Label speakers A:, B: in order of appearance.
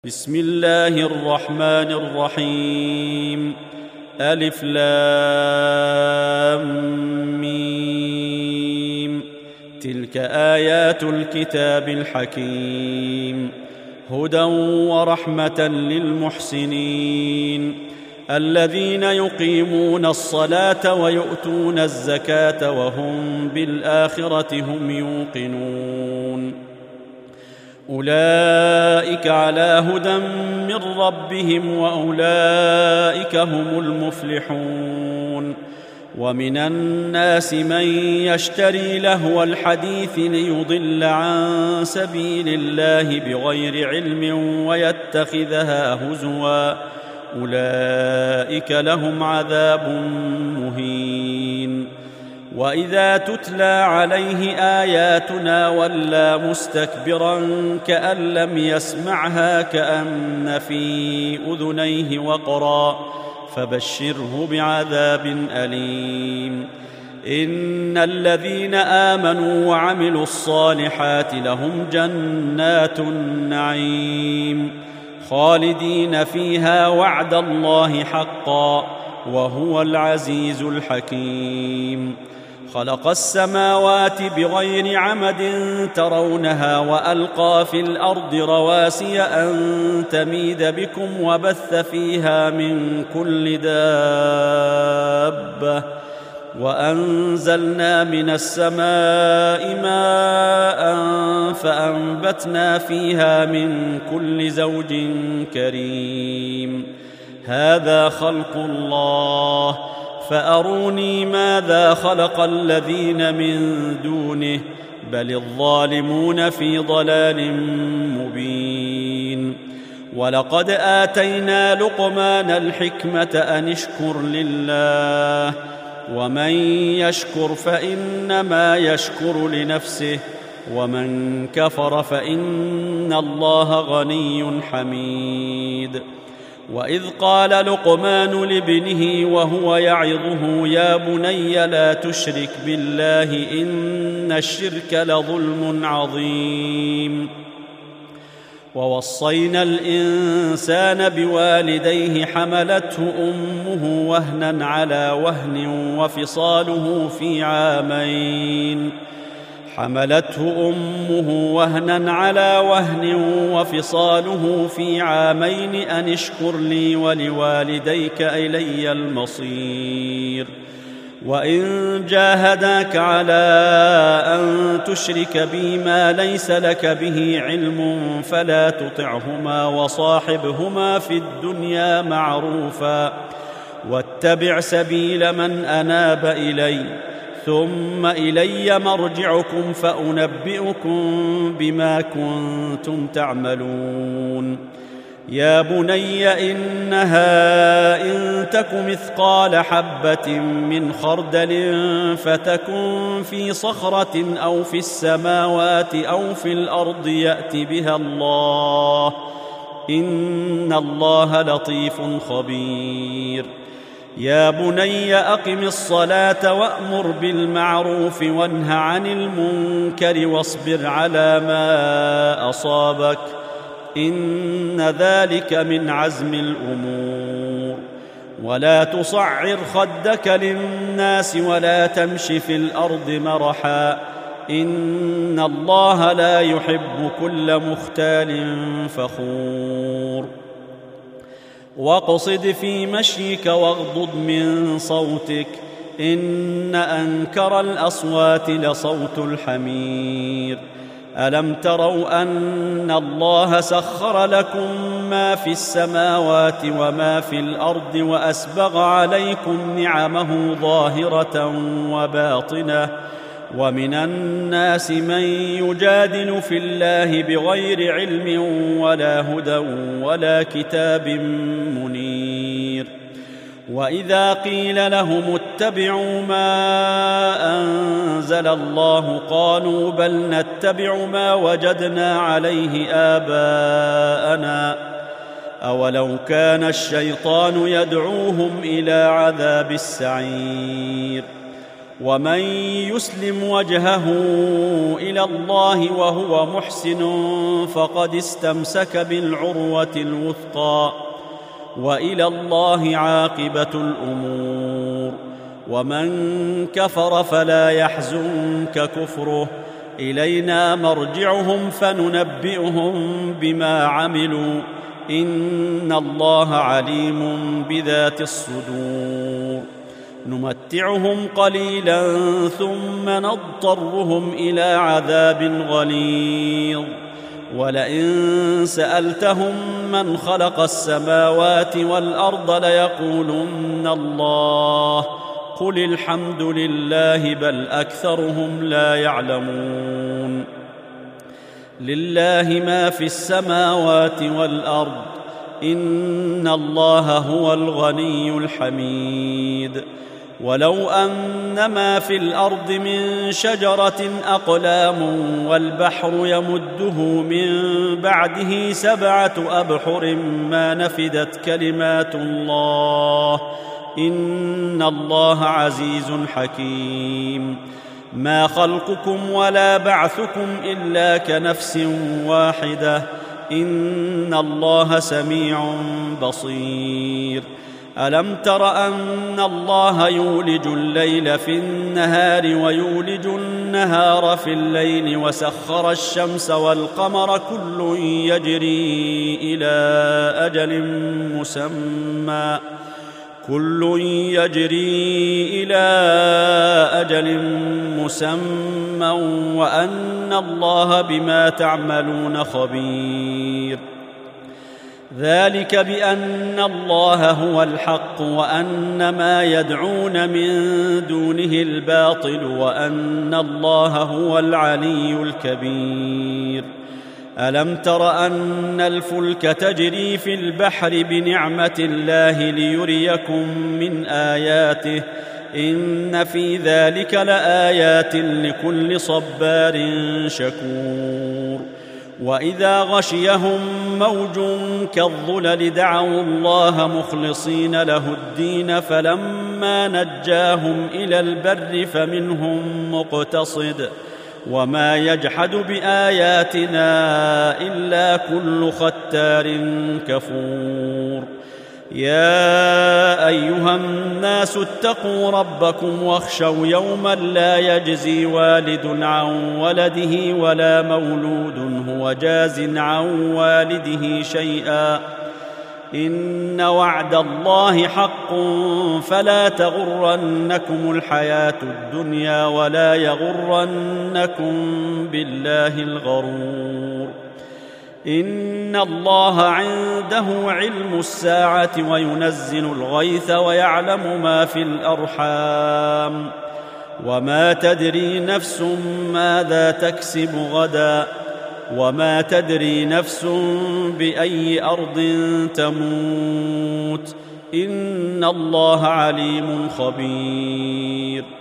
A: بسم الله الرحمن الرحيم. ألف لام ميم. تلك آيات الكتاب الحكيم، هدى ورحمة للمحسنين الذين يقيمون الصلاة ويؤتون الزكاة وهم بالآخرة هم يوقنون. أولئك على هدى من ربهم وأولئك هم المفلحون. ومن الناس من يشتري لهو الحديث ليضل عن سبيل الله بغير علم ويتخذها هزوا، أولئك لهم عذاب مهين. وإذا تتلى عليه آياتنا ولى مستكبرا كأن لم يسمعها كأن في أذنيه وقرا، فبشره بعذاب أليم. إن الذين آمنوا وعملوا الصالحات لهم جنات النعيم خالدين فيها وعد الله حقا وهو العزيز الحكيم. خلق السماوات بغير عمد ترونها وألقى في الأرض رواسي أن تميد بكم وبث فيها من كل دابة، وأنزلنا من السماء ماء فأنبتنا فيها من كل زوج كريم. هذا خلق الله فأروني ماذا خلق الذين من دونه بل الظالمون في ضلال مبين. ولقد آتينا لقمان الحكمة أن اشكر لله، ومن يشكر فإنما يشكر لنفسه، ومن كفر فإن الله غني حميد. وإذ قال لقمان لابنه وهو يعظه يا بني لا تشرك بالله إن الشرك لظلم عظيم. ووصينا الإنسان بوالديه حملته أمه وهنا على وهن وفصاله في عامين أن اشكر لي ولوالديك إلي المصير. وإن جاهداك على أن تشرك بي ما ليس لك به علم فلا تطعهما وصاحبهما في الدنيا معروفا، واتبع سبيل من أناب إلي، ثم إلي مرجعكم فأنبئكم بما كنتم تعملون. يا بني إنها إن تك مثقال حبة من خردل فتكن في صخرة أو في السماوات أو في الأرض يأت بها الله، إن الله لطيف خبير. يا بني أقم الصلاة وأمر بالمعروف وانه عن المنكر واصبر على ما أصابك، إن ذلك من عزم الأمور. ولا تصعر خدك للناس ولا تمش في الأرض مرحا، إن الله لا يحب كل مختال فخور. واقصد في مشيك واغضض من صوتك، إن أنكر الأصوات لصوت الحمير. ألم تروا أن الله سخر لكم ما في السماوات وما في الأرض وأسبغ عليكم نعمه ظاهرة وباطنة، ومن الناس من يجادل في الله بغير علم ولا هدى ولا كتاب منير. وإذا قيل لهم اتبعوا ما أنزل الله قالوا بل نتبع ما وجدنا عليه آباءنا، أولو كان الشيطان يدعوهم إلى عذاب السعير. ومن يسلم وجهه إلى الله وهو محسن فقد استمسك بالعروة الوثقى وإلى الله عاقبة الأمور. ومن كفر فلا يحزنك كفره، إلينا مرجعهم فننبئهم بما عملوا، إن الله عليم بذات الصدور. نمتعهم قليلا ثم نضطرهم إلى عذاب غليظ. ولئن سألتهم من خلق السماوات والأرض ليقولن الله، قل الحمد لله بل أكثرهم لا يعلمون. لله ما في السماوات والأرض، إن الله هو الغني الحميد. ولو أن ما في الأرض من شجرة أقلام والبحر يمده من بعده 7 أبحر ما نفدت كلمات الله، إن الله عزيز حكيم. ما خلقكم ولا بعثكم إلا كنفس واحدة، إن الله سميع بصير. ألم تر أن الله يولج الليل في النهار ويولج النهار في الليل وسخر الشمس والقمر كل يجري إلى أجل مسمى وأن الله بما تعملون خبير. ذلك بأن الله هو الحق وأن ما يدعون من دونه الباطل وأن الله هو العلي الكبير. ألم تر أن الفلك تجري في البحر بنعمة الله ليريكم من آياته، إن في ذلك لآيات لكل صبار شكور. وإذا غشيهم موج كالظلل دعوا الله مخلصين له الدين فلما نجاهم إلى البر فمنهم مقتصد، وما يجحد بآياتنا إلا كل ختار كفور. يا أيها الناس اتقوا ربكم واخشوا يوما لا يجزي والد عن ولده ولا مولود هو جاز عن والده شيئا، إن وعد الله حق فلا تغرنكم الحياة الدنيا ولا يغرنكم بالله الغرور. إن الله عنده علم الساعة وينزل الغيث ويعلم ما في الأرحام، وما تدري نفس ماذا تكسب غدا، وما تدري نفس بأي أرض تموت، إن الله عليم خبير.